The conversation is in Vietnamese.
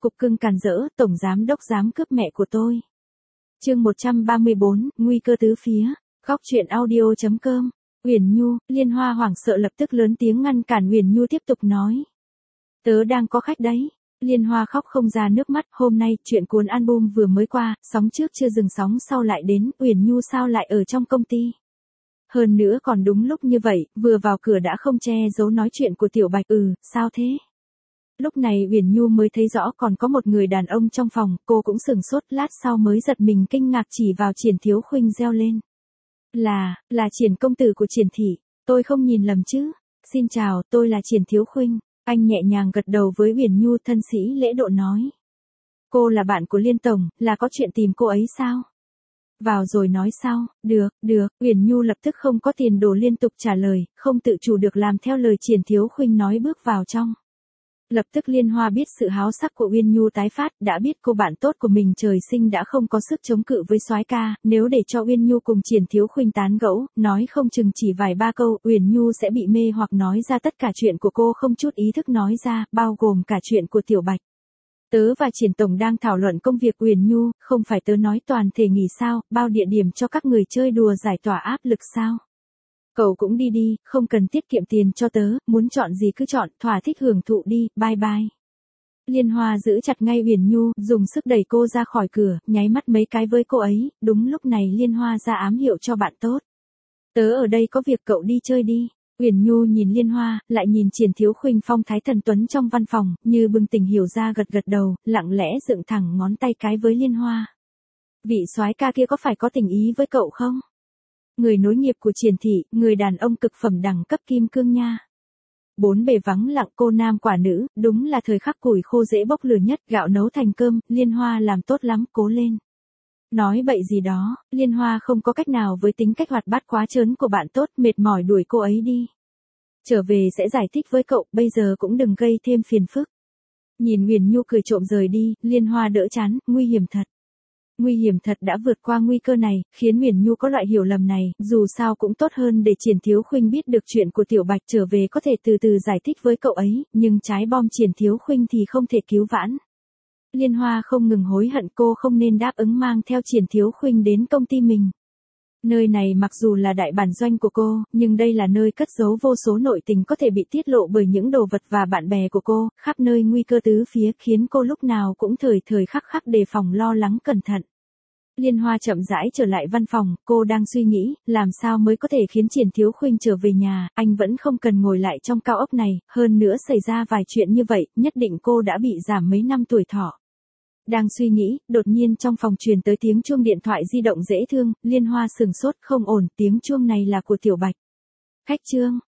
cục cưng càn rỡ, tổng giám đốc dám cướp mẹ của tôi. Chương 134, nguy cơ tứ phía. Góc truyện audio.com. Uyển Nhu, Liên Hoa hoảng sợ lập tức lớn tiếng ngăn cản Uyển Nhu tiếp tục nói. Tớ đang có khách đấy. Liên Hoa khóc không ra nước mắt, hôm nay chuyện cuốn album vừa mới qua, sóng trước chưa dừng sóng sau lại đến, Uyển Nhu sao lại ở trong công ty. Hơn nữa còn đúng lúc như vậy, vừa vào cửa đã không che giấu nói chuyện của Tiểu Bạch, sao thế? Lúc này Uyển Nhu mới thấy rõ còn có một người đàn ông trong phòng, cô cũng sửng sốt, lát sau mới giật mình kinh ngạc chỉ vào Triển Thiếu Khuynh reo lên. Là Triển công tử của Triển thị, tôi không nhìn lầm chứ? Xin chào, tôi là Triển Thiếu Khuynh. Anh nhẹ nhàng gật đầu với Uyển Nhu, thân sĩ lễ độ nói. Cô là bạn của Liên tổng, là có chuyện tìm cô ấy sao? Vào rồi nói sau. Được, Uyển Nhu lập tức không có tiền đồ liên tục trả lời, không tự chủ được làm theo lời Triển Thiếu Khuynh nói bước vào trong. Lập tức Liên Hoa biết sự háo sắc của Uyển Nhu tái phát, đã biết cô bạn tốt của mình trời sinh đã không có sức chống cự với soái ca, nếu để cho Uyển Nhu cùng Triển Thiếu Khuynh tán gẫu, nói không chừng chỉ vài ba câu, Uyển Nhu sẽ bị mê hoặc nói ra tất cả chuyện của cô không chút ý thức nói ra, bao gồm cả chuyện của Tiểu Bạch. Tớ và Triển tổng đang thảo luận công việc. Uyển Nhu, không phải tớ nói toàn thể nghỉ sao, bao địa điểm cho các người chơi đùa giải tỏa áp lực sao? Cậu cũng đi, không cần tiết kiệm tiền cho tớ, muốn chọn gì cứ chọn, thỏa thích hưởng thụ đi, bye bye. Liên Hoa giữ chặt ngay Uyển Nhu, dùng sức đẩy cô ra khỏi cửa, nháy mắt mấy cái với cô ấy, đúng lúc này Liên Hoa ra ám hiệu cho bạn tốt. Tớ ở đây có việc, cậu đi chơi đi. Uyển Nhu nhìn Liên Hoa, lại nhìn Triển Thiếu Khuynh phong thái thần tuấn trong văn phòng, như bừng tỉnh hiểu ra gật đầu, lặng lẽ dựng thẳng ngón tay cái với Liên Hoa. Vị soái ca kia có phải có tình ý với cậu không? Người nối nghiệp của Triển thị, người đàn ông cực phẩm đẳng cấp kim cương nha. Bốn bề vắng lặng, cô nam quả nữ, đúng là thời khắc củi khô dễ bốc lửa nhất, gạo nấu thành cơm, Liên Hoa làm tốt lắm, cố lên. Nói bậy gì đó, Liên Hoa không có cách nào với tính cách hoạt bát quá trớn của bạn tốt, mệt mỏi đuổi cô ấy đi. Trở về sẽ giải thích với cậu, bây giờ cũng đừng gây thêm phiền phức. Nhìn Uyển Nhu cười trộm rời đi, Liên Hoa đỡ chán, nguy hiểm thật. Nguy hiểm thật đã vượt qua nguy cơ này, khiến Uyển Nhu có loại hiểu lầm này, dù sao cũng tốt hơn để Triển Thiếu Khuynh biết được chuyện của Tiểu Bạch, trở về có thể từ từ giải thích với cậu ấy, nhưng trái bom Triển Thiếu Khuynh thì không thể cứu vãn. Liên Hoa không ngừng hối hận cô không nên đáp ứng mang theo Triển Thiếu Khuynh đến công ty mình. Nơi này mặc dù là đại bản doanh của cô, nhưng đây là nơi cất giấu vô số nội tình có thể bị tiết lộ bởi những đồ vật và bạn bè của cô, khắp nơi nguy cơ tứ phía khiến cô lúc nào cũng thời khắc đề phòng lo lắng cẩn thận. Liên Hoa chậm rãi trở lại văn phòng, cô đang suy nghĩ, làm sao mới có thể khiến Triển Thiếu Khuynh trở về nhà, anh vẫn không cần ngồi lại trong cao ốc này, hơn nữa xảy ra vài chuyện như vậy, nhất định cô đã bị giảm mấy năm tuổi thọ. Đang suy nghĩ, đột nhiên trong phòng truyền tới tiếng chuông điện thoại di động dễ thương, Liên Hoa sửng sốt, không ổn, tiếng chuông này là của Tiểu Bạch. Khách Trương,